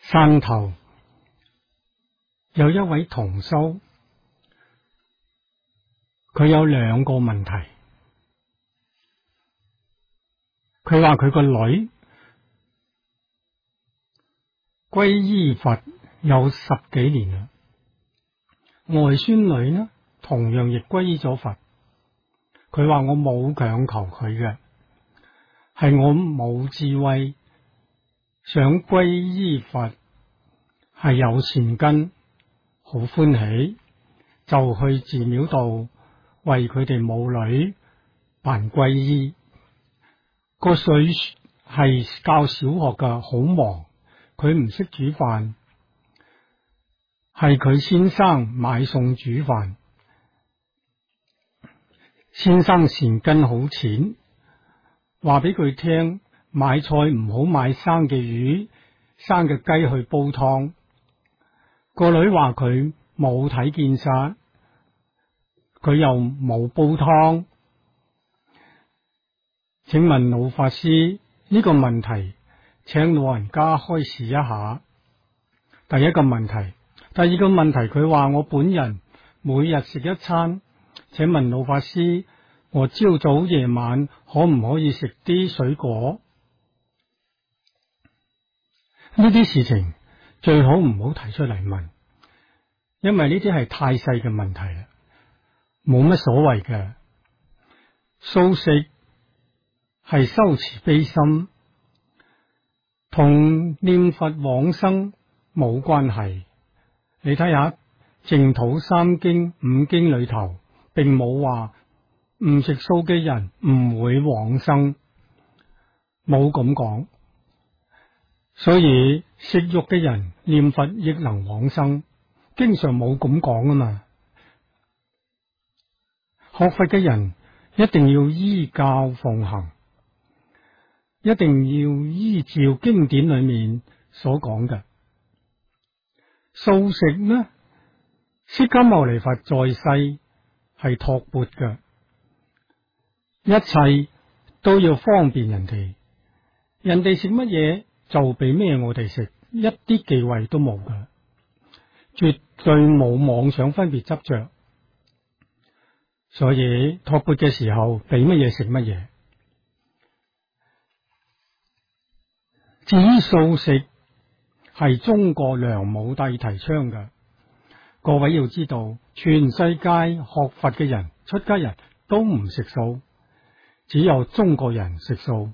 山頭有一位同修，佢有2個問題。佢話佢個女皈依佛有10幾年啦，外孫女呢同樣亦皈依咗佛。佢話我冇強求佢嘅，係我冇智慧，想皈依佛，係有善根，好歡喜，就去寺廟度為佢哋母女辦皈依。個女係教小學㗎，好忙，佢唔識煮飯，係佢先生買餸煮飯。先生善根好淺，話俾佢聽，買菜唔好買生嘅魚、生嘅雞去煲湯。個女話佢冇睇見晒，佢又冇煲湯。請問老法師，呢個問題請老人家開示一下。第一個問題。第二個問題，佢話我本人每日食一餐，請問老法師，我朝早夜晚可唔可以食啲水果？呢啲事情最好唔好提出嚟問，因為呢啲係太細嘅問題啦，冇乜所謂嘅。素食係修慈悲心，同念佛往生冇關係。你睇下淨土3經5經裏頭，並冇話唔食素嘅人唔會往生，冇咁講。所以食肉嘅人念佛亦能往生，經常冇咁講啊嘛。學佛嘅人一定要依教奉行，一定要依照經典裏面所講嘅。素食呢，釋迦牟尼佛在世係托缽嘅，一切都要方便人哋，人哋食乜嘢就俾咩我哋食，一啲忌諱都冇嘅，絕對冇妄想分別執着。所以托缽嘅時候俾乜嘢食乜嘢。至於素食係中國梁武帝提倡嘅，各位要知道，全世界學佛嘅人、出家人都唔食素，只有中國人食素。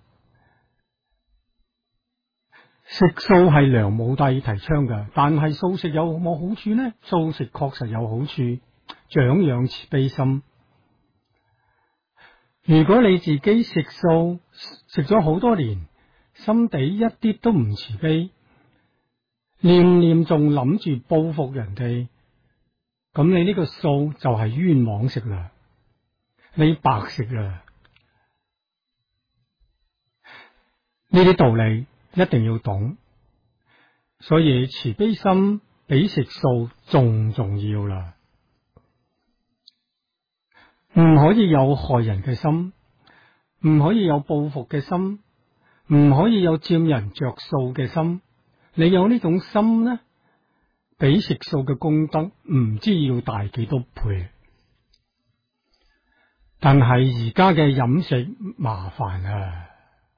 食素係梁武帝提倡嘅，但係素食有冇好處呢？素食確實有好處，長養慈悲心。如果你自己食素食咗好多年，心底一啲都唔慈悲，念念仲諗住報復人哋，咁你呢個素就係冤枉食啦，你白食啦。呢啲道理一定要懂，所以慈悲心比食素仲重要啦。唔可以有害人嘅心，唔可以有報復嘅心，唔可以有佔人着數嘅心。你有呢種心呢，比食素嘅功德唔知要大幾多倍。但係而家嘅飲食麻煩啊，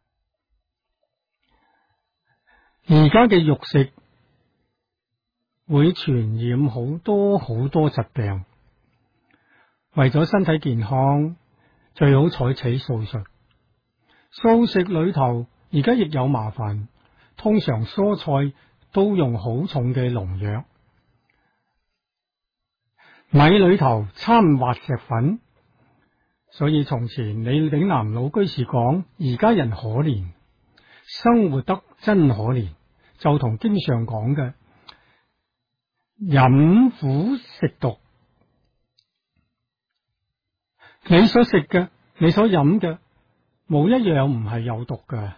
而家嘅肉食會傳染好多好多疾病。為咗身體健康，最好採取素食。素食裏頭而家亦有麻煩，通常蔬菜都用好重嘅農藥，米裏頭摻滑石粉。所以從前李炳南老居士講，而家人可憐，生活得真可憐，就同經上講嘅飲苦食毒。你所食嘅，你所飲嘅，冇一樣唔係有毒㗎。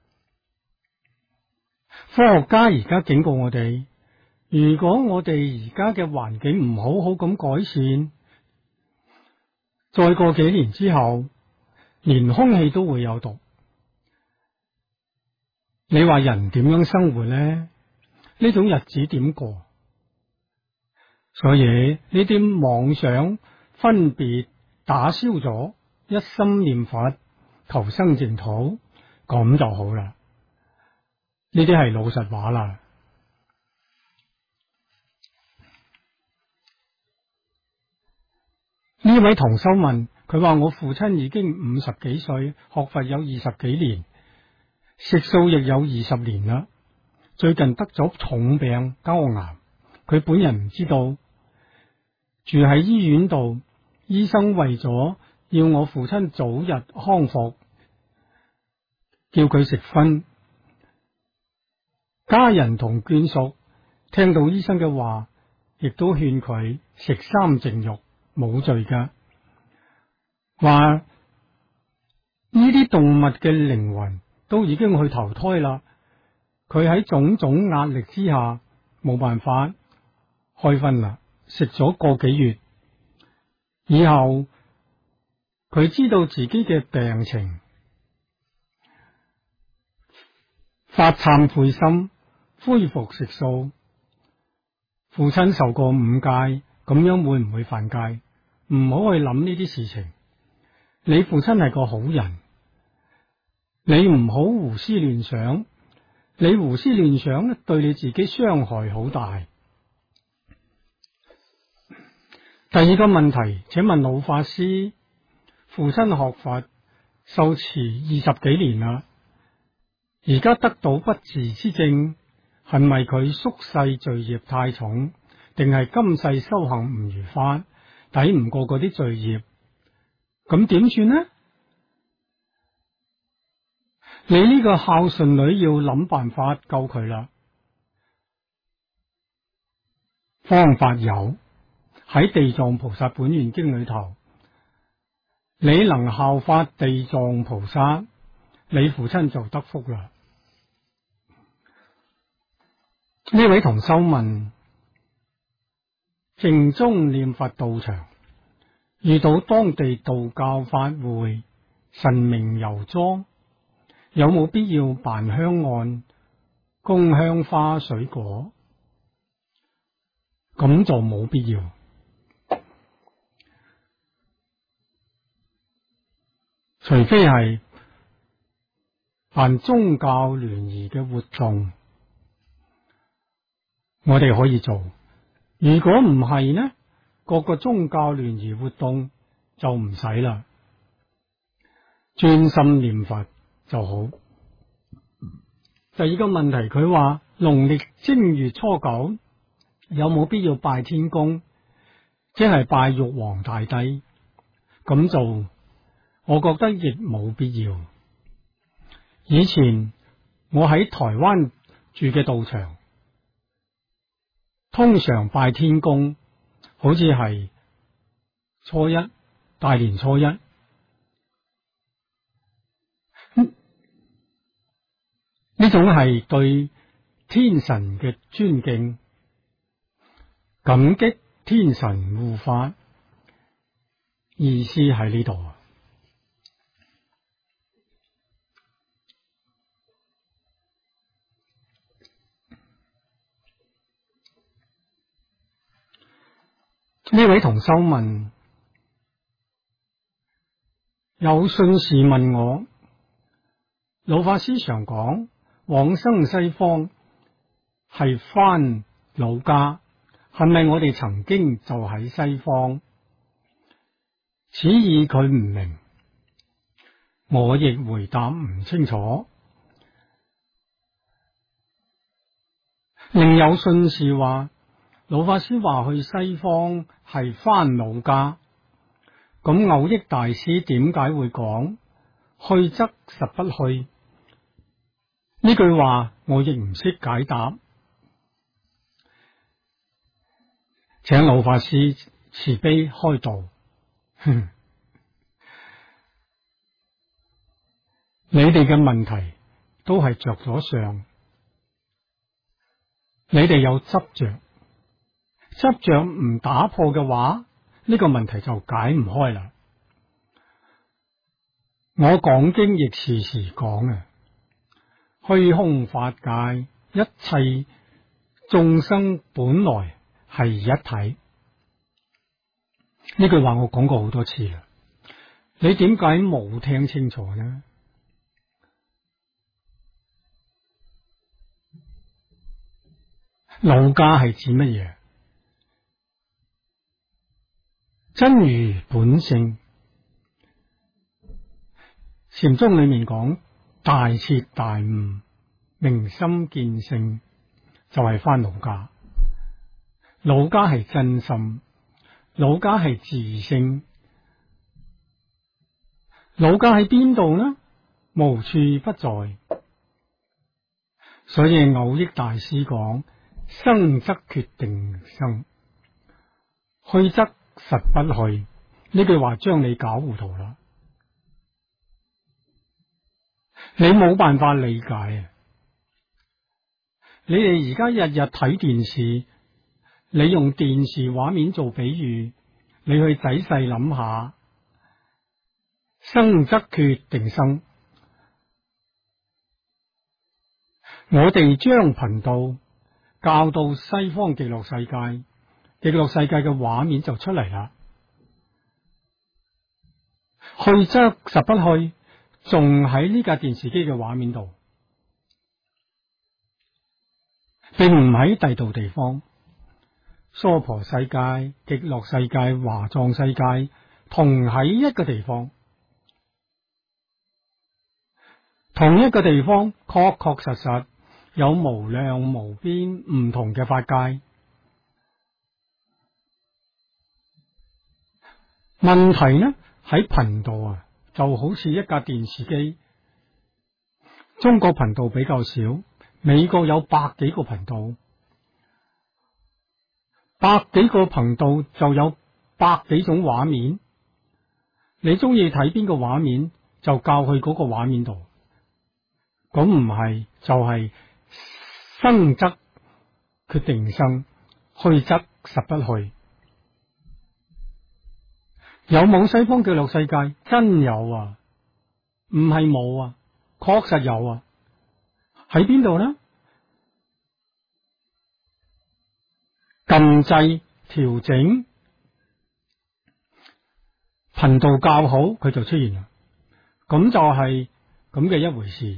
科學家而家警告我哋，如果我哋而家嘅環境唔好好咁改善，再過幾年之後，連空氣都會有毒。你話人點樣生活呢？ 呢種日子點過？所以呢啲妄想分別打消咗，一心念佛求生淨土，咁就好啦。呢啲係老實話啦。呢位同修問，佢話我父親已經50幾歲，學佛有20幾年，食素亦有20年啦。最近得咗重病膠癌，佢本人唔知道，住喺醫院度，醫生為咗要我父親早日康復，叫佢食葷。家人同眷屬聽到醫生嘅話，亦都勸佢食三淨肉，冇罪噶。話呢啲動物嘅靈魂都已經去投胎啦，佢喺種種壓力之下冇辦法開葷啦，食咗個幾月以後，佢知道自己嘅病情，發懺悔心，恢復食素。父親受過5戒，咁樣會唔會犯戒？唔好去諗呢啲事情。你父親係個好人，你唔好胡思亂想。你胡思亂想咧，對你自己傷害好大。第二個問題，請問老法師，父親學佛受持20幾年啦，而家得到不治之症，係咪佢宿世罪孽太重，定係今世修行唔如法，抵唔過嗰啲罪孽？咁點算呢？你呢個孝順女要諗辦法救佢啦。方法有喺《地藏菩薩本願經》裏頭，你能效法地藏菩薩，你父親就得福啦。呢位同修問，靜中念佛道場遇到當地道教法會神明遊莊，有冇必要辦香案供香花水果？咁就冇必要。除非係辦宗教聯誼嘅活動，我哋可以做。如果唔係呢，各個宗教聯誼活動就唔使啦，專心念佛就好。第二個問題，佢話農曆正月初9有冇必要拜天公，即係拜玉皇大帝？咁做我覺得亦冇必要。以前我喺台灣住嘅道場，通常拜天公，好似係初一，大年初一。呢種係對天神嘅尊敬，感激天神護法，意思喺呢度。呢位同修問，有信士問我，老法師常講往生西方係返老家，係咪我哋曾經就喺西方？此意佢唔明，我亦回答唔清楚。另有信士話，老法師話去西方係返老家，咁蕅益大師點解會講去則實不去？呢句話我亦唔識解答，請老法師慈悲開導。你哋嘅問題都係着咗相，你哋有執着唔打破嘅話，呢個問題就解唔開啦。我講經亦時時講啊，虛空法界一切眾生本來係一體。呢句話我講過好多次啦，你點解冇聽清楚呢？老家係指乜嘢？真如本性。禪宗裏面講大徹大悟、明心見性，就係返老家。老家係真心，老家係自性。老家喺邊度呢？無處不在。所以藕益大師講：生則決定生，去則實不去。呢句話將你搞糊塗啦，你冇辦法理解啊！你哋而家日日睇電視，你用電視畫面做比喻，你去仔細諗下，生則決定生。我哋將頻道教到西方極樂世界，極樂世界嘅畫面就出嚟啦。去則實不去，仲喺呢架電視機嘅畫面度，並唔喺第度地方。娑婆世界、極樂世界、華藏世界同喺一個地方，同一個地方確確實實有無量無邊唔同嘅法界。問題呢喺頻道啊，就好似一架電視機。中國頻道比較少，美國有百幾個頻道，百幾個頻道就有百幾種畫面。你中意睇邊個畫面就教去嗰個畫面度。咁唔係就係生則決定生，去則實不去。有冇西方極樂世界？真有啊，唔係冇啊，確實有啊。喺邊度呢？撳掣調整頻道較好，佢就出現啦。咁就係咁嘅一回事。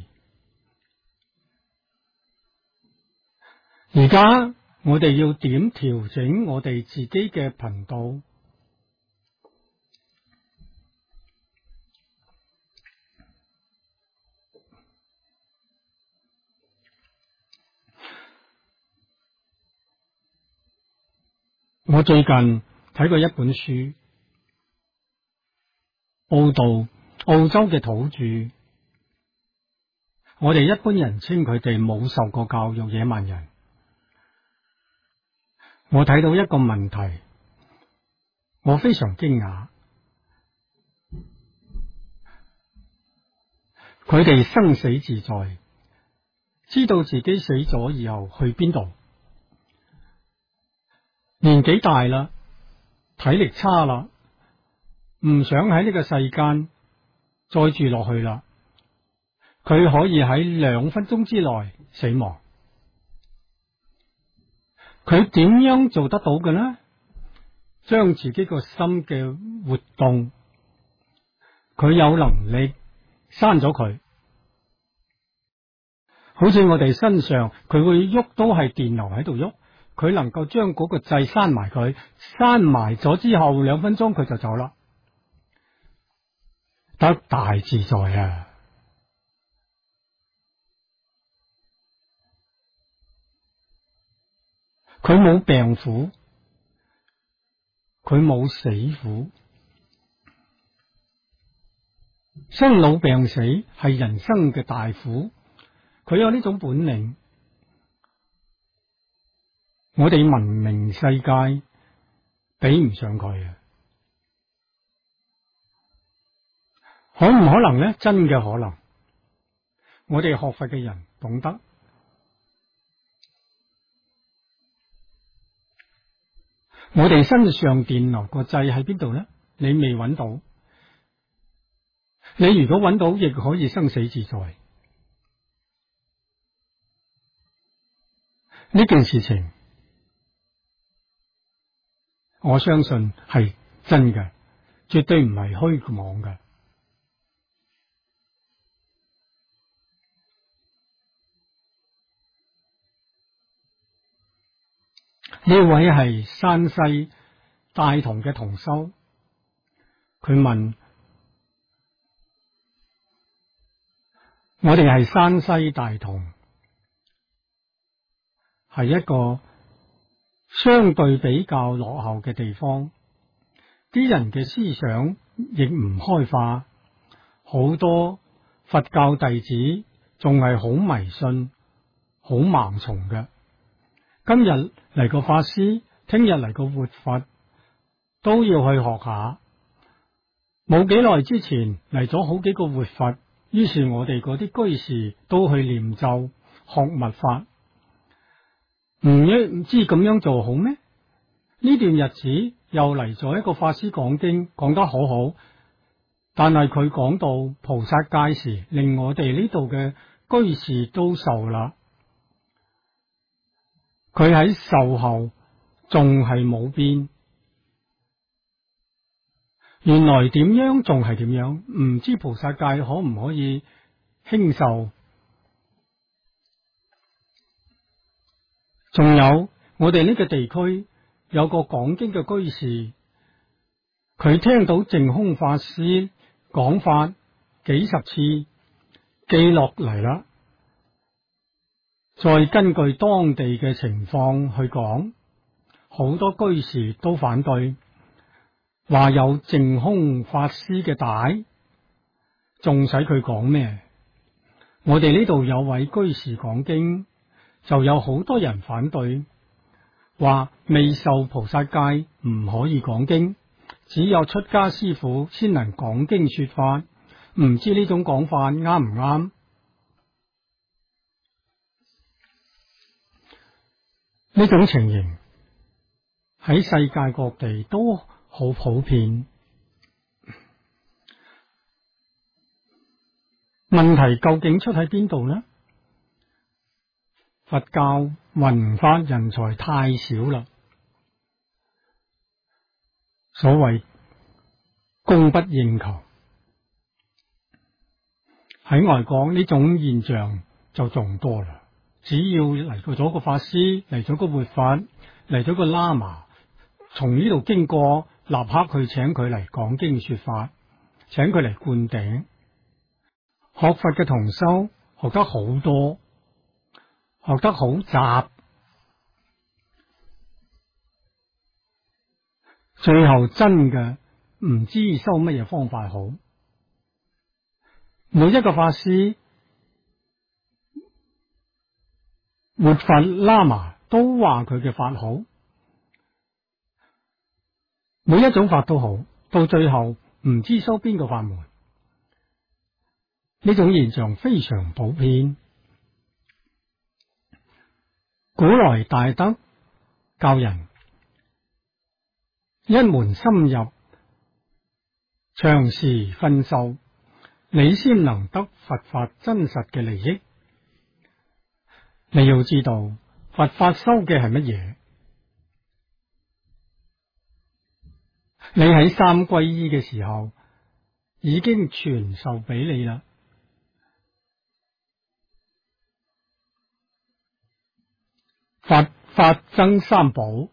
而家我哋要點調整我哋自己嘅頻道？我最近睇過一本書，澳洲嘅土著，我哋一般人稱佢哋冇受過教育野蠻人。我睇到一個問題，我非常驚訝，佢哋生死自在，知道自己死咗以後去邊度。年紀大啦，體力差啦，唔想喺呢個世間再住落去啦。佢可以喺2分鐘之內死亡。佢點樣做得到嘅呢？將自己個心嘅活動，佢有能力刪咗佢。好似我哋身上，佢會喐都係電流喺度喐。佢能夠將嗰個掣閂埋佢，閂埋咗之後2分鐘佢就走啦，得大自在啊！佢冇病苦，佢冇死苦。生老病死係人生嘅大苦，佢有呢種本領。我哋文明世界比唔上佢啊！可唔可能呢？真嘅可能。我哋學佛嘅人懂得，我哋身上電流個掣喺邊度呢？你未揾到，你如果揾到，亦可以生死自在。 呢件事情，我相信係真嘅，絕對唔係虛妄嘅。呢位係山西大同嘅同修，佢問：我哋係山西大同，係一個相對比較落後嘅地方，啲人嘅思想亦唔開化，好多佛教弟子仲係好迷信、好盲從嘅。今日嚟個法師，聽日嚟個活佛，都要去學下。冇幾耐之前嚟咗好幾個活佛，於是我哋嗰啲居士都去念咒、學密法。唔知咁樣做好咩？呢段日子又嚟咗一個法師講經，講得好好，但係佢講到菩薩戒時，令我哋呢度嘅居士都受啦。佢喺受後仲係冇變，原來點樣仲係點樣，唔知菩薩戒可唔可以輕受？仲有我哋呢個地區有個講經嘅居士，佢聽到淨空法師講法幾十次，記落嚟啦。再根據當地嘅情況去講，好多居士都反對，話有淨空法師嘅帶，仲使佢講咩？我哋呢度有位居士講經，就有好多人反對，話未受菩薩戒唔可以講經，只有出家師父先能講經說法，唔知呢種講法啱唔啱？呢種情形喺世界各地都好普遍。問題究竟出喺邊度呢？佛教弘法人才太少啦，所謂供不應求。喺外國呢種現象就仲多啦。只要嚟過咗個法師，嚟咗個活法，嚟咗個喇嘛，從呢度經過，立刻去請佢嚟講經說法，請佢嚟灌頂。學佛嘅同修學得好多，學得好雜，最後真嘅唔知修乜嘢方法好。每一個法師、活佛、喇嘛都話佢嘅法好，每一種法都好，到最後唔知修邊個法門。呢種現象非常普遍。古來大德教人一門深入，長時熏修，你先能得佛法真實嘅利益。你要知道佛法修嘅係乜嘢？你喺三皈依嘅時候已經傳授俾你啦。佛法僧三寶，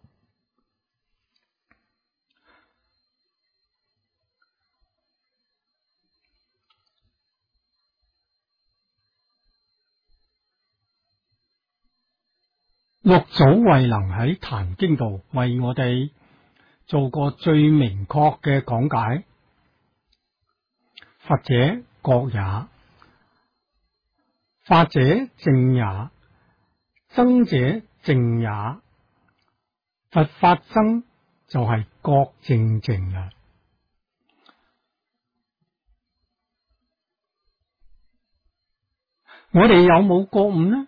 六祖慧能喺《壇經》度為我哋做過最明確嘅講解。佛者覺也，法者證也，僧者證也。佛法僧就係覺證證啦。我哋有冇覺悟呢？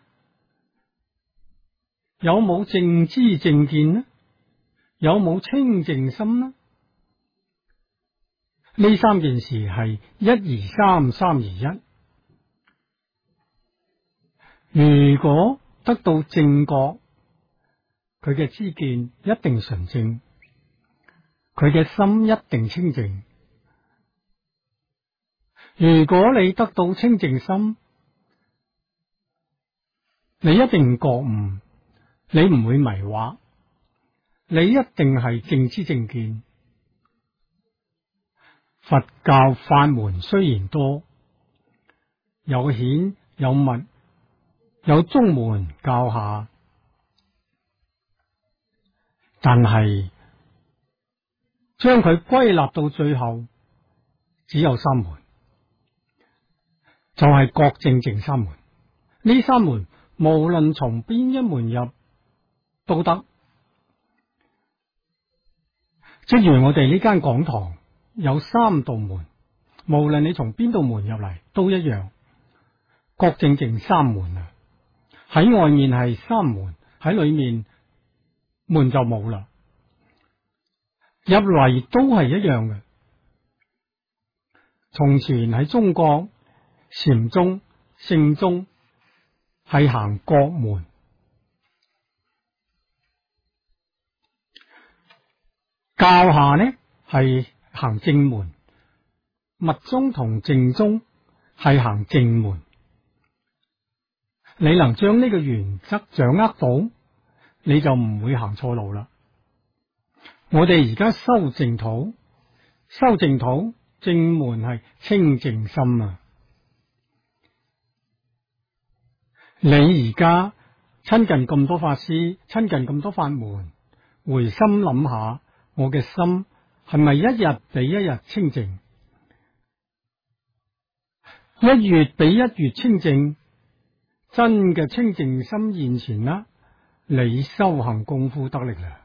有冇正知正見呢？有冇清淨心呢？呢三件事係一而三，三而一。如果得得到正覺，佢嘅知見一定純正，佢嘅心一定清淨。如果你得到清淨心，你一定覺悟，你唔會迷惑，你一定係正知正見。佛教法門雖然多，有顯有密，有宗門教下，但係將佢歸納到最後，只有三門，就係覺正淨三門。呢三門無論從邊一門入都得。正如我哋呢間講堂有三道門，無論你從邊道門入嚟都一樣，覺正淨三門啊！喺外面係三門，喺裏面門就冇啦。入嚟都係一樣嘅。從前喺中國禪宗、聖宗係行覺門，教下呢係行正門，密宗同淨宗係行淨門。你能將呢個原則掌握到，你就唔會行錯路啦。我哋而家修淨土，修淨土正門係清淨心啊！你而家親近咁多法師，親近咁多法門，回心諗下，我嘅心係咪一日比一日清淨？一月比一月清淨，真嘅清淨心現前啦，你修行功夫得力啦。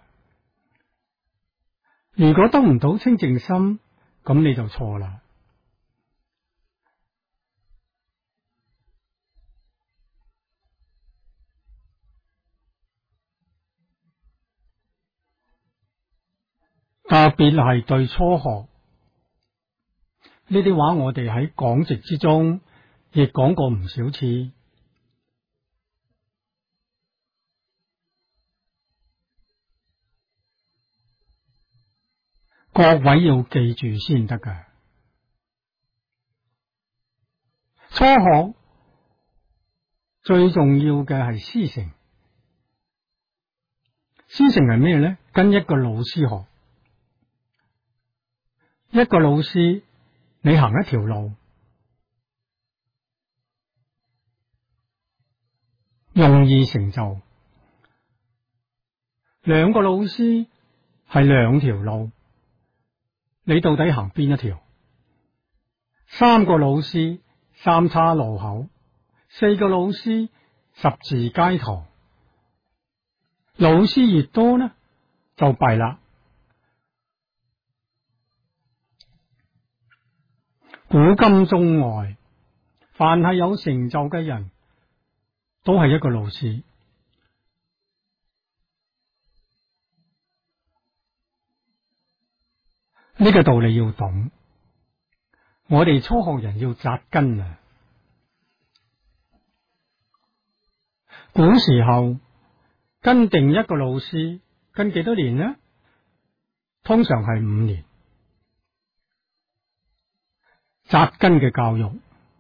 如果得唔到清淨心，咁你就錯啦。特別係對初學呢啲話，我哋喺講席之中亦講過唔少次。各位要記住先得㗎。初學最重要嘅係師承。師承係咩呢？跟一個老師學。一個老師，你行一條路，容易成就。兩個老師係兩條路，你到底行邊一條？三個老師，三岔路口；四個老師，十字街頭。老師越多呢，就弊啦。古今中外，凡係有成就嘅人，都係一個老師。呢個道理要懂，我哋初學人要扎根啊！古時候跟定一個老師，跟幾多年呢？通常係5年。扎根嘅教育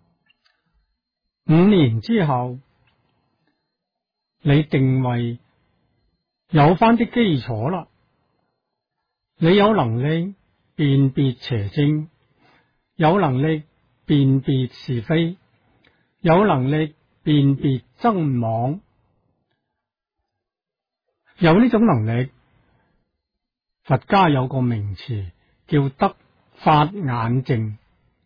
，5年之後，你定位有翻啲基礎啦，你有能力辨別邪正，有能力辨別是非，有能力辨別真妄，有呢種能力，佛家有個名詞叫得法眼淨。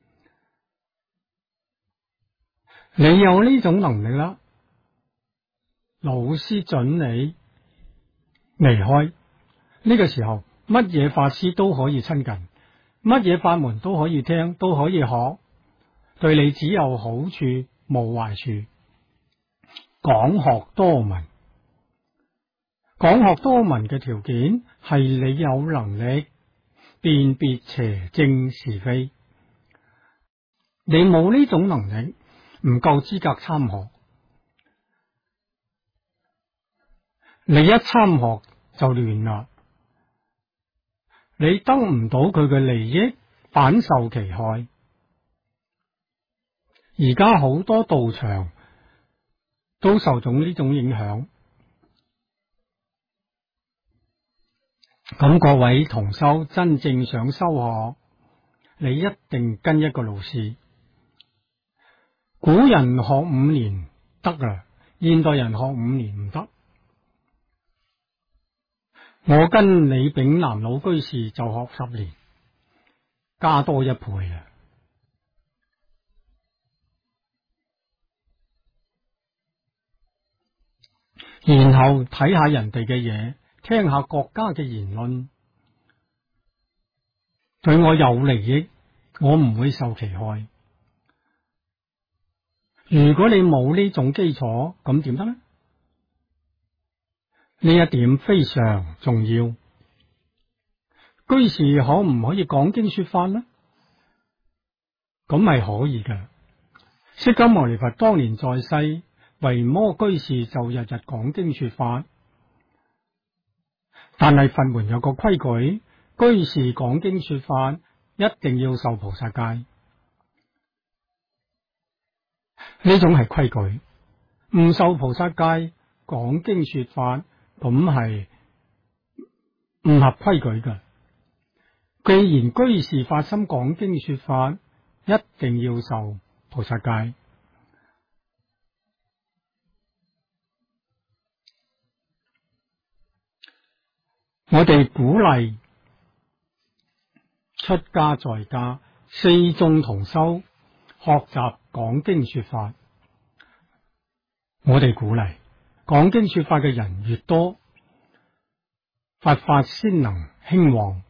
你有呢種能力啦，老師准你離開，呢個時候乜嘢法師都可以親近，乜嘢法門都可以聽，都可以學，對你只有好處冇壞處。廣學多聞，廣學多聞嘅條件係你有能力辨別邪正是非，你冇呢種能力，唔夠資格參學。 你一參學就亂啦，你得唔到佢嘅利益，反受其害。而家好多道場都受咗呢種影響。咁各位同修真正想修學，你一定跟一個老師。古人學5年得啊，現代人學5年唔得。我跟李炳南老居士就學10年，加多1倍啊！然後睇下人哋嘅嘢，聽下國家嘅言論，對我有利益，我唔會受其害。如果你冇呢種基礎，咁點得呢？呢一點非常重要。居士可唔可以講經說法呢？咁係可以嘅。釋迦牟尼佛當年在世，維摩居士就日日講經說法。但係佛門有個規矩，居士講經說法一定要受菩薩戒。呢種係規矩，唔受菩薩戒講經說法，咁係唔合規矩嘅。既然居士發心講經說法，一定要受菩薩戒。我哋鼓勵出家在家四眾同修學習講經說法。我哋鼓勵講經說法嘅人越多，佛法先能興旺。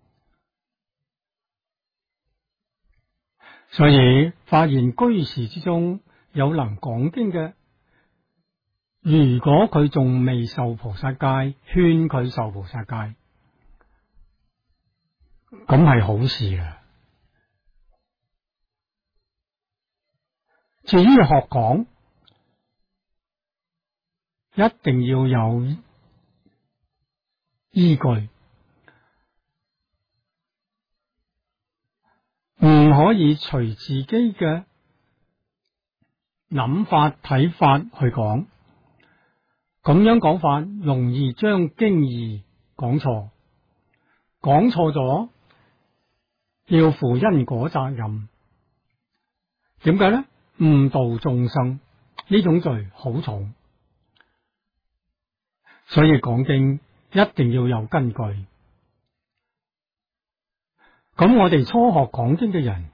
所以發現居士之中有能講經嘅，如果佢仲未受菩薩戒，勸佢受菩薩戒，咁係好事啊。至於學講，一定要有依據，唔可以隨自己嘅諗法睇法去講。咁樣講法容易將經義講錯，講錯咗要負因果責任。點解呢？誤導眾生呢種罪好重，所以講經一定要有根據。咁我哋初學講經嘅人，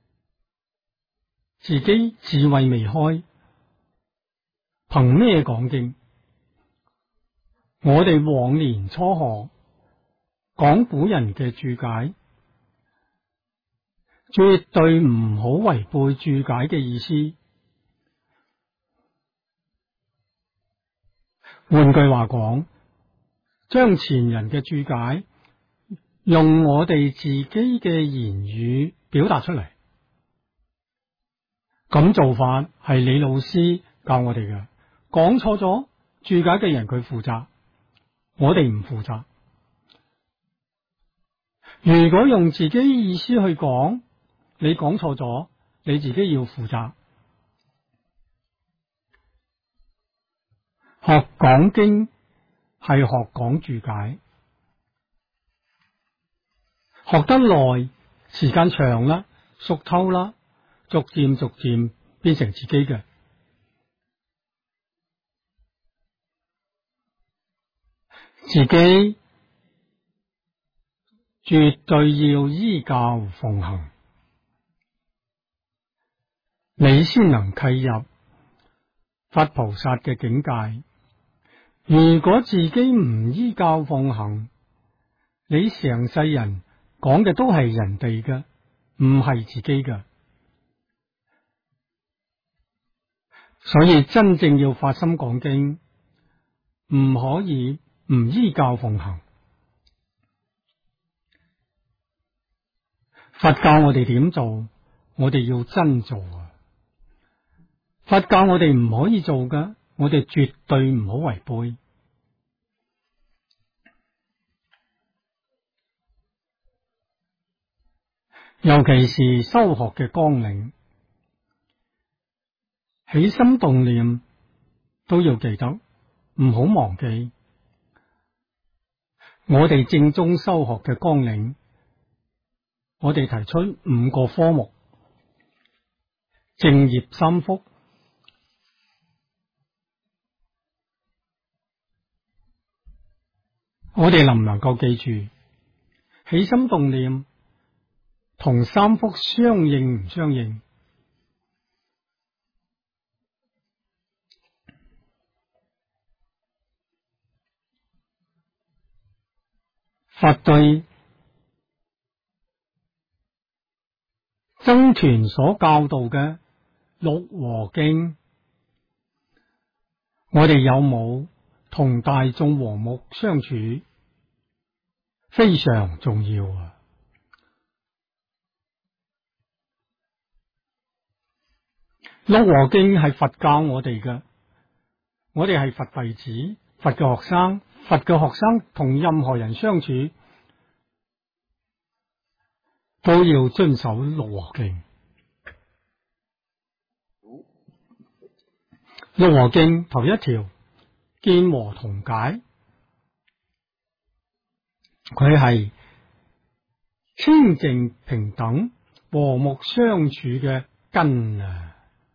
自己智慧未開，憑咩講經？我哋往年初學講古人嘅注解，絕對唔好違背注解嘅意思。換句話講，將前人嘅注解用我哋自己嘅言語表達出嚟，咁做法係李老師教我哋嘅。講錯咗，注解嘅人佢負責，我哋唔負責。如果用自己意思去講，你講錯咗，你自己要負責。學講經係學講注解，學得耐，時間長啦，熟透啦，逐漸變成自己嘅。自己絕對要依教奉行，你先能契入佛菩薩嘅境界。如果自己唔依教奉行，你成世人講嘅都係人哋嘅，唔係自己嘅。所以真正要發心講經，唔可以唔依教奉行。佛教我哋點做，我哋要真做啊！佛教我哋唔可以做㗎，我哋絕對唔好違背。 尤其是修學嘅綱領，起心動念都要記得，唔好忘記。我哋正宗修學嘅綱領，我哋提出5個科目：正業3福。我哋能唔能夠記住起心動念同3福相應唔相應？佛對僧團所教導嘅六和敬，我哋有冇同大眾和睦相處，非常重要啊！六和敬係佛教我哋嘅，我哋係佛弟子，佛嘅學生，佛嘅學生同任何人相處都要遵守六和敬。六和敬頭一條，見和同解，佢係清淨平等和睦相處嘅根啊！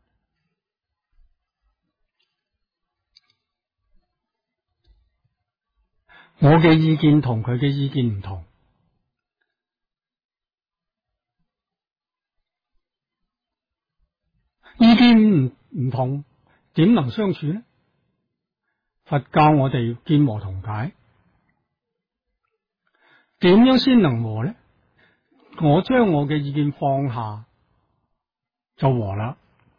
我嘅意見同佢嘅意見唔同，意見唔同，點能相處呢？佛教我哋見和同解，點樣先能和呢？我將我嘅意見放下就和啦。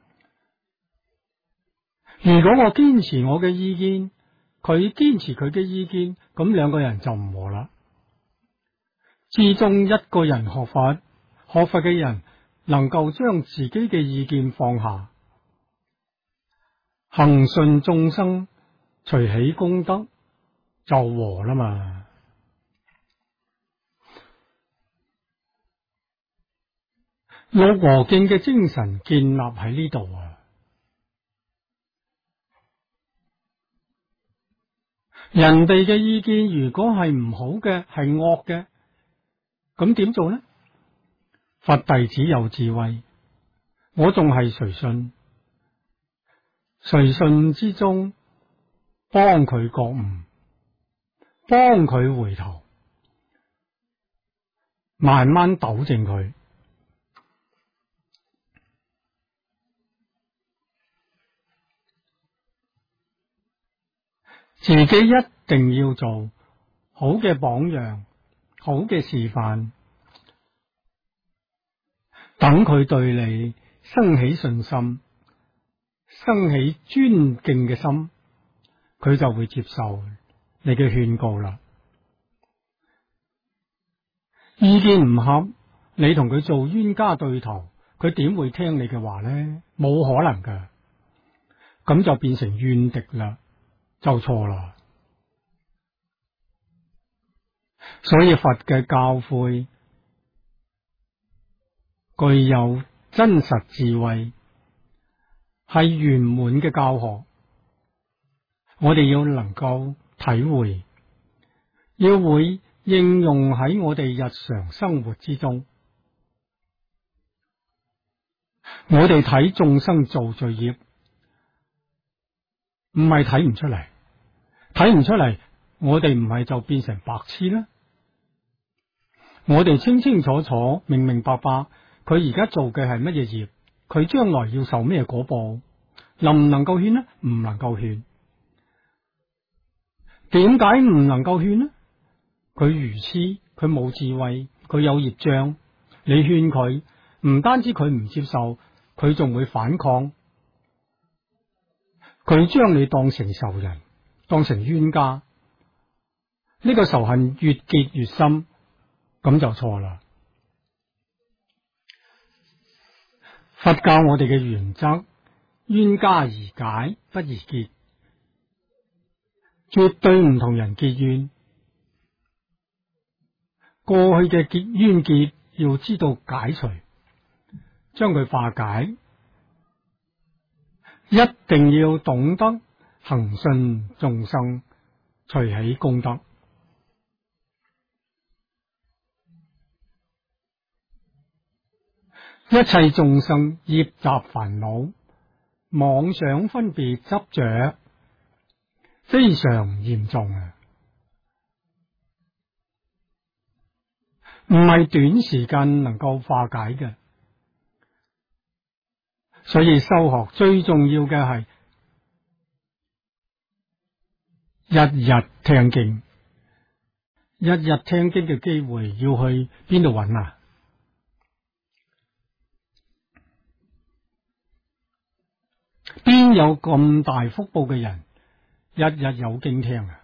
如果我堅持我嘅意見，佢堅持佢嘅意見，咁2個人就唔和啦。至終一個人學佛嘅人能夠將自己嘅意見放下，恒順眾生，隨喜功德，就和啦嘛。六和敬嘅精神建立喺呢度啊！人哋嘅意見如果係唔好嘅，係惡嘅，咁點做呢？佛弟子有智慧，我仲係隨順，隨順之中幫佢覺悟，幫佢回頭，慢慢糾正佢。自己一定要做好嘅榜樣，好嘅示範，等佢對你生起信心，生起尊敬嘅心，佢就會接受你嘅勸告啦。意見唔合，你同佢做冤家對頭，佢點會聽你嘅話呢？冇可能噶，咁就變成怨敵啦，就錯啦。所以佛嘅教誨具有真實智慧，係圓滿嘅教學。我哋要能夠體會，要會應用喺我哋日常生活之中。我哋睇眾生造罪業，唔係睇唔出嚟，睇唔出嚟，我哋唔係就變成白痴啦。我哋清清楚楚、明明白白，佢而家做嘅係乜嘢業，佢將來要受咩果報，能唔能夠勸呢？唔能夠勸。點解唔能夠勸呢？佢愚痴，佢冇智慧，佢有業障。你勸佢，唔單止佢唔接受，佢仲會反抗，佢將你當成仇人，當成冤家。呢個仇恨越結越深，咁就錯啦。佛教我哋嘅原則，冤家宜解不宜結，絕對唔同人結怨。過去嘅結冤結要知道解除，將佢化解，一定要懂得恒順眾生，隨喜功德。一切眾生業習煩惱，妄想分別執着，非常嚴重啊！唔係短時間能夠化解嘅，所以修學最重要嘅係日日聽經，日日聽經嘅機會要去邊度揾啊？邊有咁大福報嘅人，日日有經聽啊？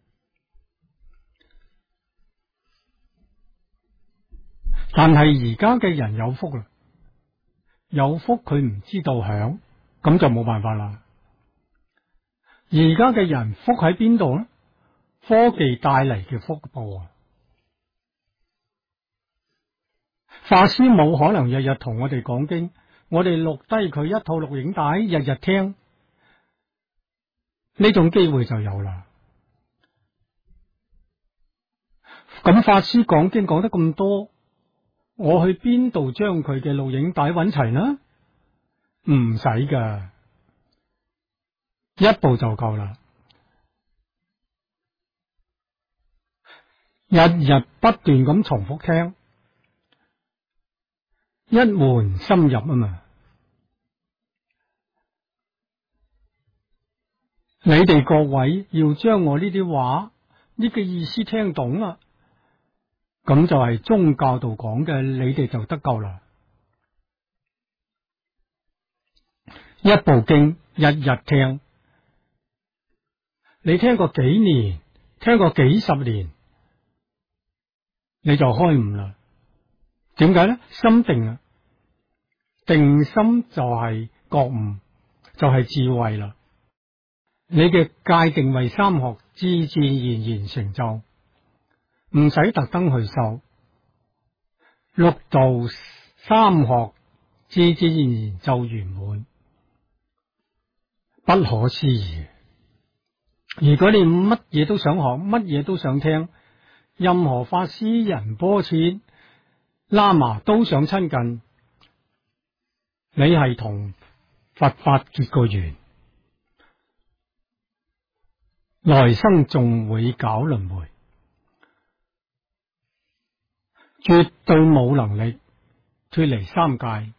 但係而家嘅人有福啦，有福佢唔知道享，咁就冇辦法啦。而家嘅人福喺邊度呢？科技帶嚟嘅福報啊！法師冇可能日日同我哋講經，我哋錄低佢一套錄影帶，日日聽，呢種機會就有啦。咁法師講經講得咁多，我去邊度將佢嘅錄影帶揾齊呢？唔使噶，一部就夠啦。日日不斷咁重複聽，一門深入啊嘛。你哋各位要將我呢啲話呢個意思聽懂啦，咁就係宗教度講嘅，你哋就得救啦。一部經日日聽，你聽過幾年，聽過幾十年，你就開悟啦。點解呢？心定啊，定心就係覺悟，就係智慧啦。你嘅戒定慧三學自自然然成就，唔使特登去修。六道三學自自然然就圓滿，不可思議。如果你乜嘢都想學，乜嘢都想聽，任何法師、仁波切、喇嘛都想親近，你係同佛法結個緣，來生仲會搞輪迴，絕對冇能力脫離三界。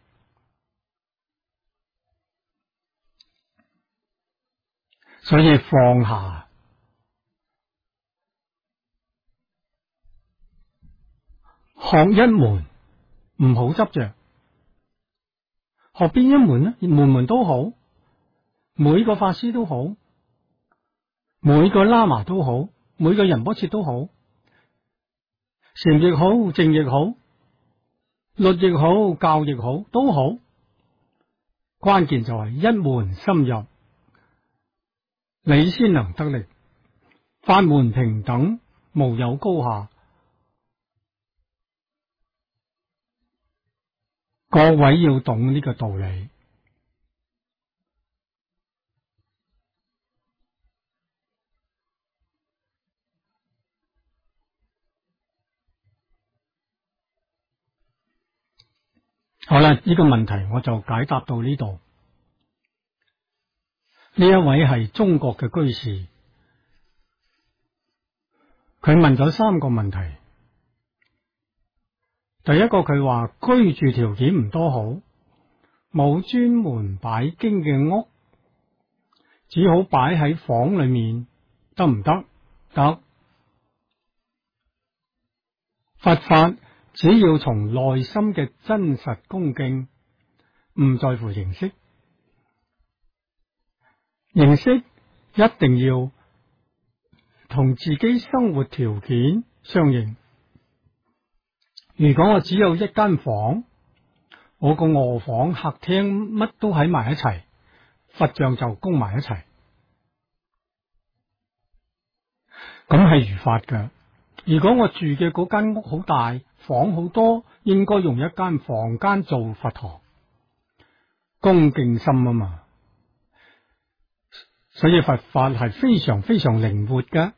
所以放下，學一門唔好執着，學邊一門呢？門門都好，每個法師都好，每個喇嘛都好，每個仁波切都好，禪亦好，淨亦好，律亦好，教亦好，都好。關鍵就係一門深入，你先能得力。法門平等，無有高下。各位要懂呢個道理。好啦，呢個問題我就解答到呢度。呢一位係中國嘅居士，佢問咗3個問題。第一個，佢話居住條件唔多好，冇專門擺經嘅屋，只好擺喺房裏面，得唔得？得。佛法只要從內心嘅真實恭敬，唔在乎形式。形式一定要同自己生活條件相應。如果我只有一間房，我個臥房、客廳乜都喺埋一齊，佛像就供埋一齊，咁係如法㗎。如果我住嘅嗰間屋好大， 房好多，應該用一間房間做佛堂，恭敬心啊嘛。所以佛法係非常非常靈活㗎。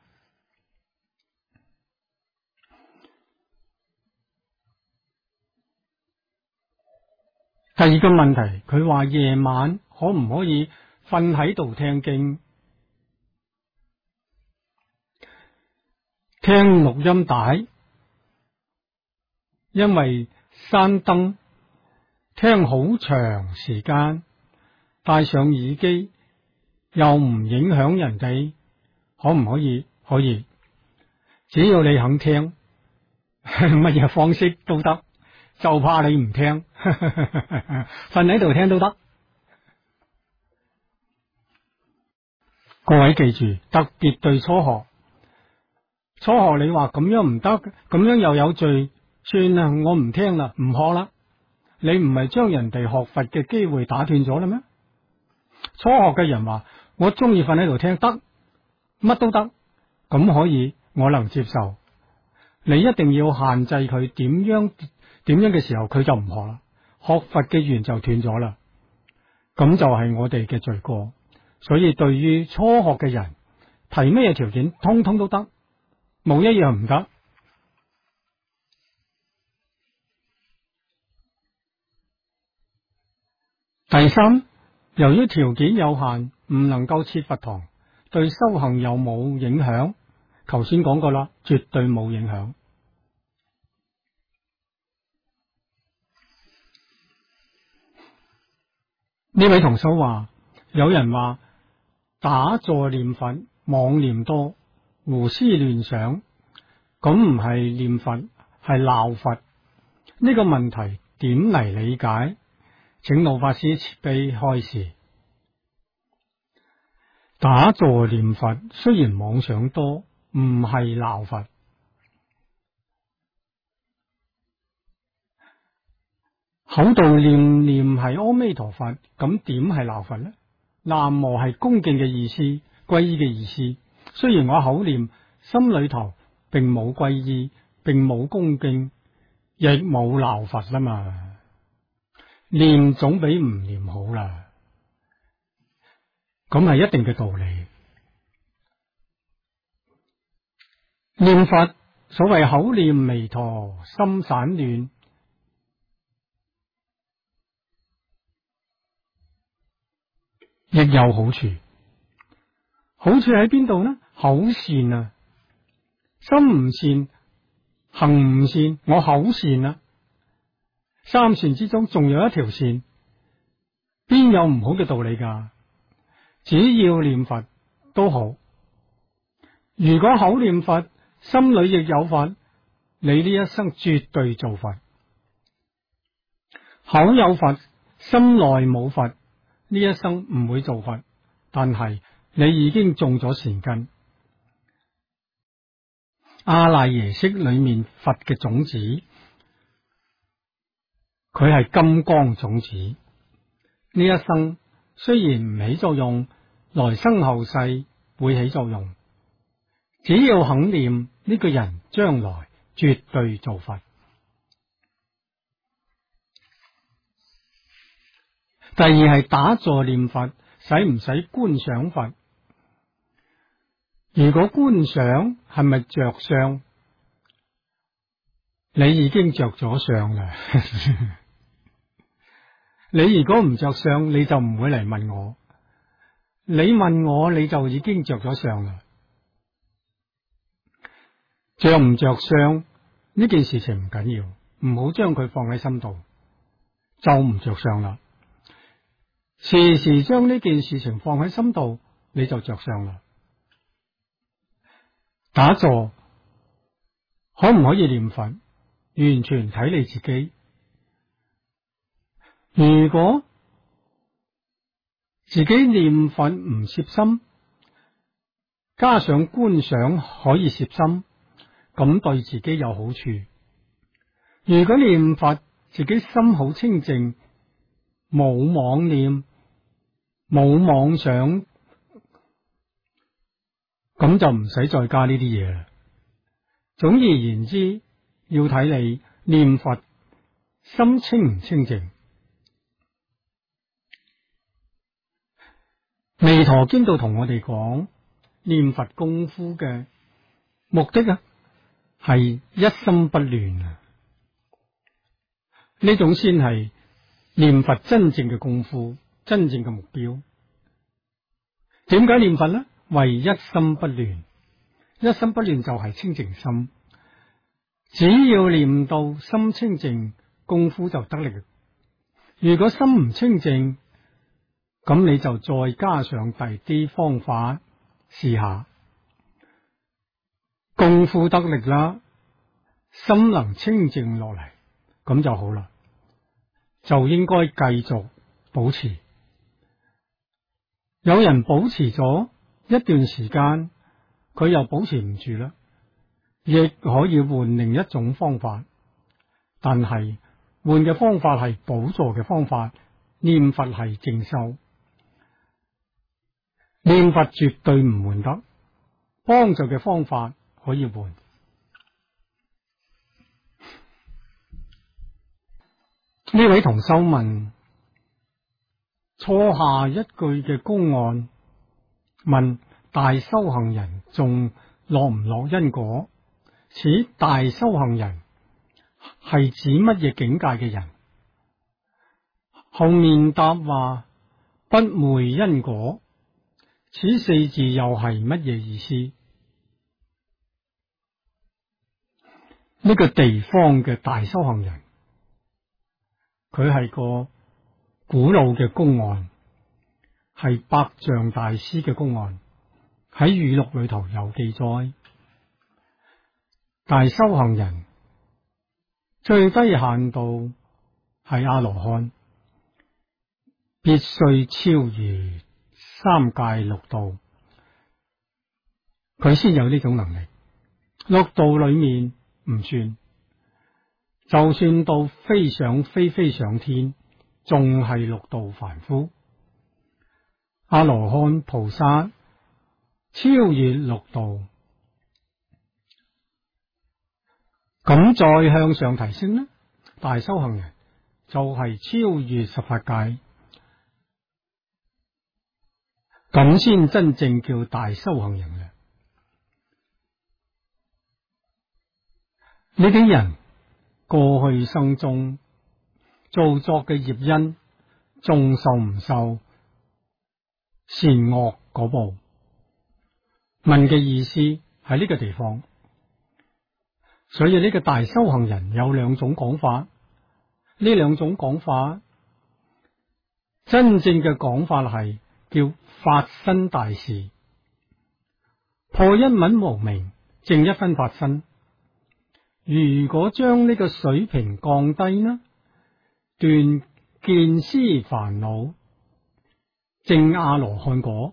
第二個問題，佢話夜晚可唔可以瞓喺度聽經？聽錄音帶，因為閂燈，聽好長時間，戴上耳機又唔影響人哋，可唔可以？可以，只要你肯聽，乜嘢方式都得，就怕你唔聽，瞓喺度聽都得。各位記住，特別對初學。初學你話咁樣唔得，咁樣又有罪，算啦，我唔聽啦，唔學啦。你唔係將人哋學佛嘅機會打斷咗啦咩？初學嘅人話我中意瞓喺度聽得，乜都得，咁可以，我能接受。你一定要限制佢點樣嘅時候，佢就唔學啦，學佛嘅緣就斷咗啦。咁就係我哋嘅罪過。所以對於初學嘅人，提咩條件，通通都得。冇一樣唔得。第三，由於條件有限，唔能夠設佛堂，對修行有冇影響？頭先講過啦，絕對冇影響。呢位同修話，有人話打坐念佛，妄念多，胡思亂想，咁唔係念佛，係鬧佛。呢個問題點嚟理解？請老法師慈悲開示。打坐念佛雖然妄想多，唔係鬧佛。口度念念係阿彌陀佛，咁點係鬧佛呢？南無係恭敬嘅意思，皈依嘅意思。雖然我口念，心裏頭並冇皈依，並冇恭敬，亦冇鬧佛啦嘛。念總比唔念好啦，咁係一定嘅道理。念佛所謂口念彌陀，心散亂，亦有好處。好處喺邊度呢？口善啊，心唔善，行唔善，我口善啊。三善之中仲有一條線，邊有唔好嘅道理㗎？只要念佛都好。如果口念佛，心裏亦有佛，你呢一生絕對做佛。口有佛，心內冇佛，呢一生唔會做佛，但係你已經種咗善根。阿賴耶識裏面佛嘅種子，佢係金剛種子。呢一生雖然唔起作用，來生後世會起作用。只要肯念，呢個人將來絕對做佛。第二係打坐念佛，使唔使觀想佛？如果觀想係咪着相？你已經着咗相啦。你如果唔着相，你就唔會嚟問我。你問我，你就已經着咗相啦。着唔着相呢件事情唔緊要，唔好將佢放喺心度，就唔着相啦。時時將呢件事情放喺心度，你就着相啦。打坐可唔可以念佛？完全睇你自己。如果自己念佛唔攝心，加上觀想可以攝心，咁對自己有好處。如果念佛自己心好清淨，冇妄念，冇妄想，咁就唔使再加呢啲嘢啦。總而言之， 要睇你念佛心清唔清淨。彌陀經度同我哋講，念佛功夫嘅目的啊，係一心不亂啊！呢種先係念佛真正嘅功夫，真正嘅目標。點解念佛呢？為一心不亂，一心不亂就係清淨心。只要念到心清淨，功夫就得力。如果心唔清淨，咁你就再加上第啲方法試下，功夫得力啦，心能清淨落嚟，咁就好啦，就應該繼續保持。有人保持咗一段時間，佢又保持唔住啦，亦可以換另一種方法，但係換嘅方法係補助嘅方法，念佛係正修，念佛絕對唔換得，幫助嘅方法可以換。呢位同修問初下一句嘅公案，問大修行人仲落唔落因果？此大修行人係指乜嘢境界嘅人？後面答話不昧因果，此四字又係乜嘢意思？呢個地方嘅大修行人，佢係個古老嘅公案，係百丈大師嘅公案，喺語錄裏頭有記載。大修行人最低限度係阿羅漢，必須超越三界六道，佢先有呢種能力。六道裏面唔算，就算到飛上天，仲係六道凡夫。阿羅漢菩薩超越六道，咁再向上提升呢？大修行人就係超越十法界，咁先真正叫大修行人嘅。呢啲人過去生中造作嘅業因，仲受唔受善惡果報？問嘅意思喺呢個地方，所以呢個大修行人有兩種講法。呢兩種講法，真正嘅講法係叫法身大事，破一文無明，正一分法身。如果將呢個水平降低呢，斷見思煩惱，證阿羅漢果，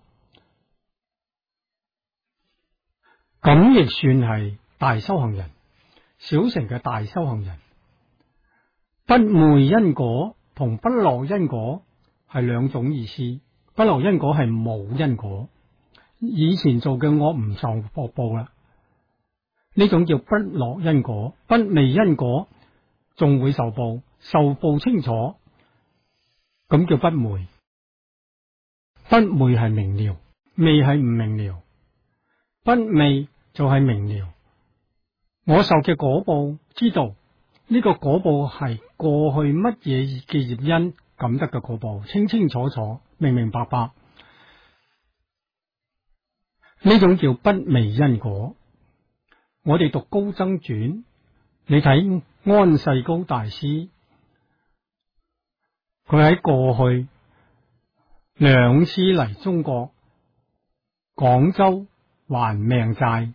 咁亦算係大修行人，小乘嘅大修行人。不昧因果同不落因果係兩種意思。不落因果係冇因果，以前做嘅惡唔受惡報啦，呢種叫不落因果。不昧因果仲會受報，受報清楚，咁叫不昧。不昧係明了，昧係唔明了。不昧就係明了，我受嘅果報，知道呢個果報係過去乜嘢嘅業因感得嘅果報，清清楚楚，明明白白，呢種叫不昧因果。我哋讀高僧傳，你睇安世高大師，佢喺過去兩次嚟中國廣州還命債，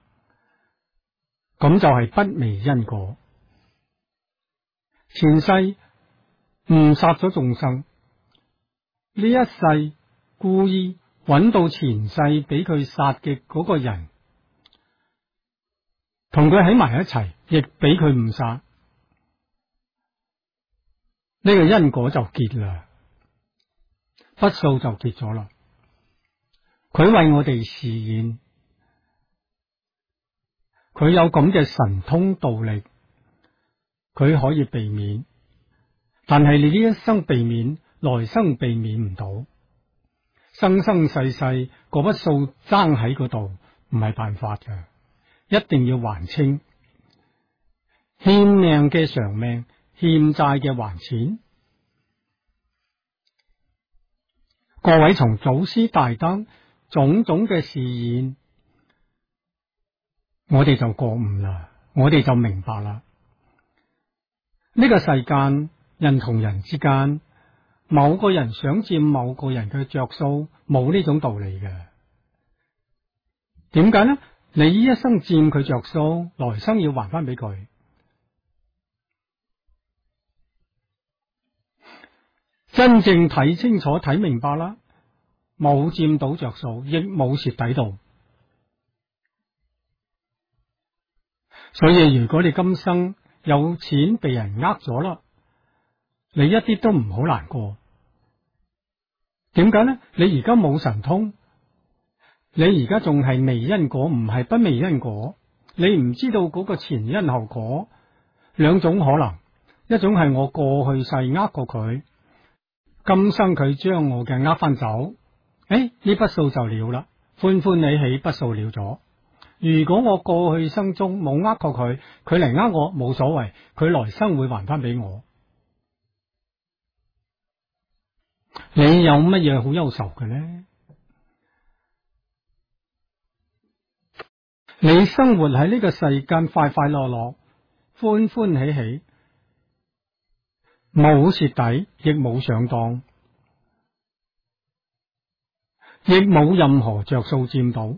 咁就係不昧因果。前世誤殺咗眾生，呢一世故意揾到前世俾佢殺嘅嗰個人，同佢喺埋一齊，亦俾佢誤殺，呢個因果就結啦，筆數就結咗啦。佢為我哋示現，佢有咁嘅神通道力， 佢可以避免，但係你呢一生避免，來生避免唔到，生生世世嗰筆數爭喺嗰度，唔係辦法嘅，一定要還清。欠命嘅償命，欠債嘅還錢。各位從祖師大德種種嘅示現，我哋就覺悟啦，我哋就明白啦。呢個世間人同人之間，某個人想佔某個人嘅着數，冇呢種道理嘅。點解呢？你呢一生佔佢着數，來生要還翻俾佢。真正睇清楚睇明白啦，冇佔到着數，亦冇蝕底到。所以如果你今生有錢被人呃咗啦，你一啲都唔好難過。點解呢？你而家冇神通，你而家仲係未因果，唔係不未因果。你唔知道嗰個前因後果，兩種可能，一種係我過去世呃過佢，今生佢將我嘅呃翻走，呢筆數就了啦，歡歡喜喜筆數了咗。如果我過去生中冇呃過佢，佢嚟呃我冇所謂，佢來生會還翻俾我。你有乜嘢好憂愁嘅呢？你生活喺呢個世間，快快樂樂，歡歡喜喜，冇蝕底，亦冇上當，亦冇任何着數佔到。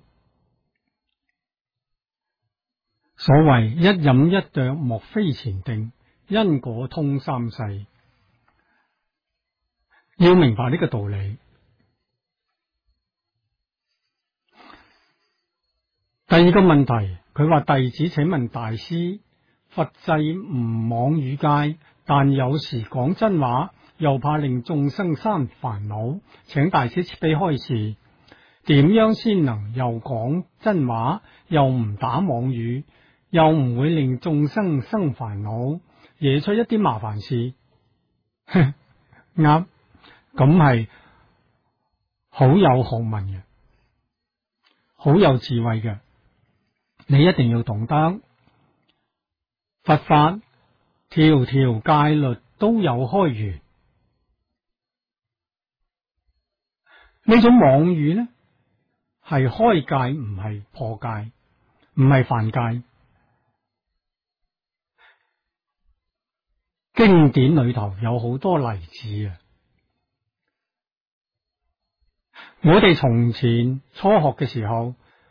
所謂一飲一啄，莫非前定，因果通三世。要明白呢個道理。第二個問題，佢話弟子請問大師，佛制唔妄語戒，但有時講真話，又怕令眾生生煩惱，請大師慈悲開示，點樣先能又講真話，又唔打妄語，又唔會令眾生生煩惱，惹出一啲麻煩事？啱。咁係好有學問嘅，好有智慧嘅。你一定要懂得佛法條條戒律都有開緣。呢種妄語呢，係開戒，唔係破戒，唔係犯戒。經典裏頭有好多例子啊！我哋從前初學嘅時候，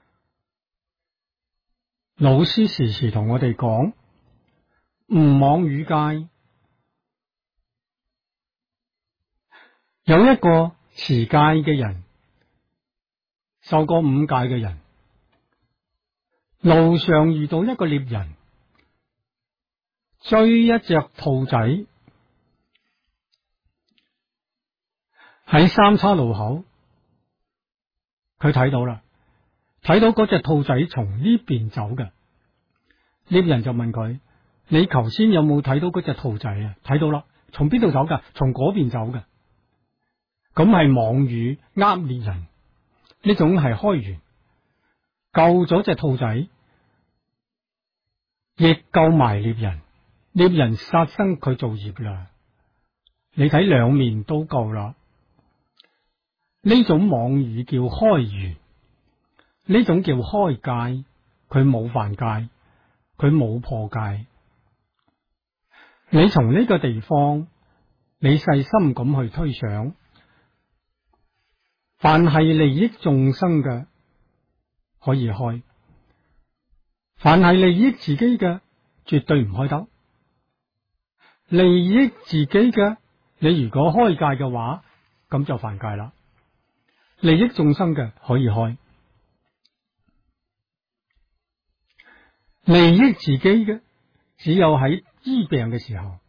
老師時時同我哋講唔妄語戒。有一個持戒嘅人，受過5戒嘅人，路上遇到一個獵人，追一隻兔仔，喺三叉路口，佢睇到啦，睇到嗰隻兔仔從呢邊走嘅，獵人就問佢：你頭先有冇睇到嗰隻兔仔啊？睇到啦，從邊度走噶？從嗰邊走嘅。咁係妄語呃獵人，呢種係開緣，救咗隻兔仔，亦救埋獵人。獵人殺生佢做業啦，你睇兩面都夠啦。呢種妄語叫開緣，呢種叫開戒，佢冇犯戒，佢冇破戒。你從呢個地方，你細心咁去推想，凡係利益眾生嘅可以開，凡係利益自己嘅絕對唔開得。利益自己嘅，你如果開戒嘅話，咁就犯戒啦。利益眾生嘅可以開，利益自己嘅只有喺醫病嘅時候，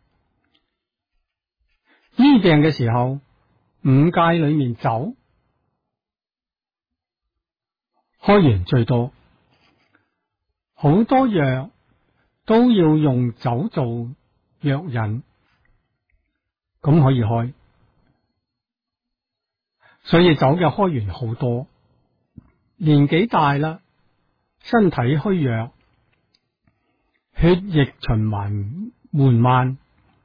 醫病嘅時候5戒裏面酒開源最多，好多藥都要用酒做藥引，咁可以開。所以走嘅開源好多，年紀大啦，身體虛弱，血液循環緩慢，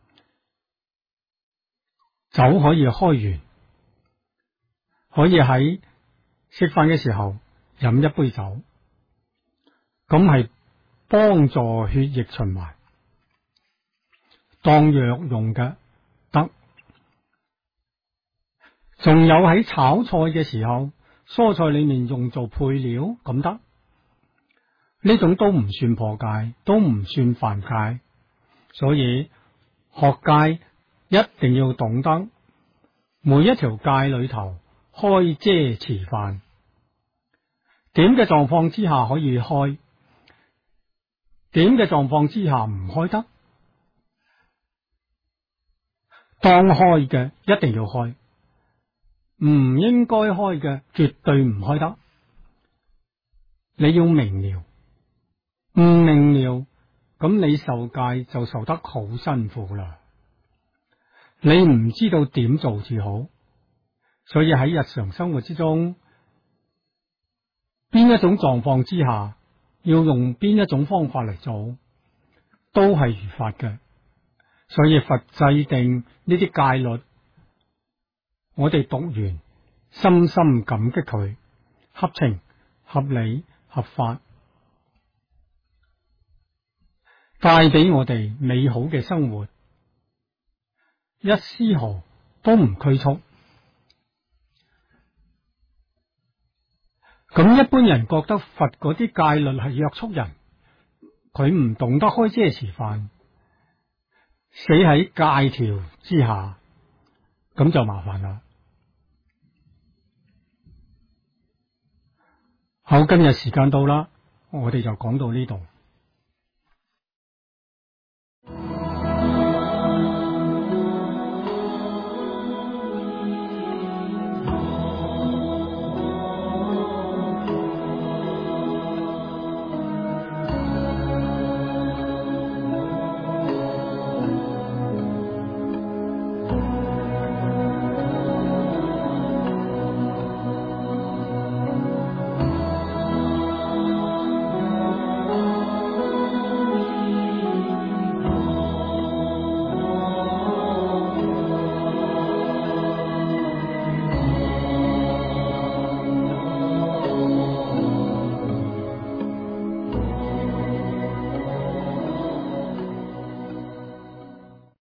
酒可以開源，可以喺食飯嘅時候飲一杯酒，咁係幫助血液循環，當藥用嘅得。仲有喺炒菜嘅時候，蔬菜裏面用做配料咁得，呢種都唔算破戒，都唔算犯戒。所以學戒一定要懂得每一條戒裏頭開遮持犯，點嘅狀況之下可以開，點嘅狀況之下唔開得。當開嘅一定要開，唔應該開嘅絕對唔開得。你要明了，唔明了，咁你受戒就受得好辛苦啦。你唔知道點做至好，所以喺日常生活之中，邊一種狀況之下要用邊一種方法嚟做，都係如法嘅。所以佛制定呢啲戒律，我哋讀完深深感激佢，合情合理合法，帶俾我哋美好嘅生活，一絲毫都唔拘束。咁一般人覺得佛嗰啲戒律係約束人，佢唔懂得開遮持犯，死喺戒條之下，咁就麻煩啦。好，今日時間到啦，我哋就講到呢度。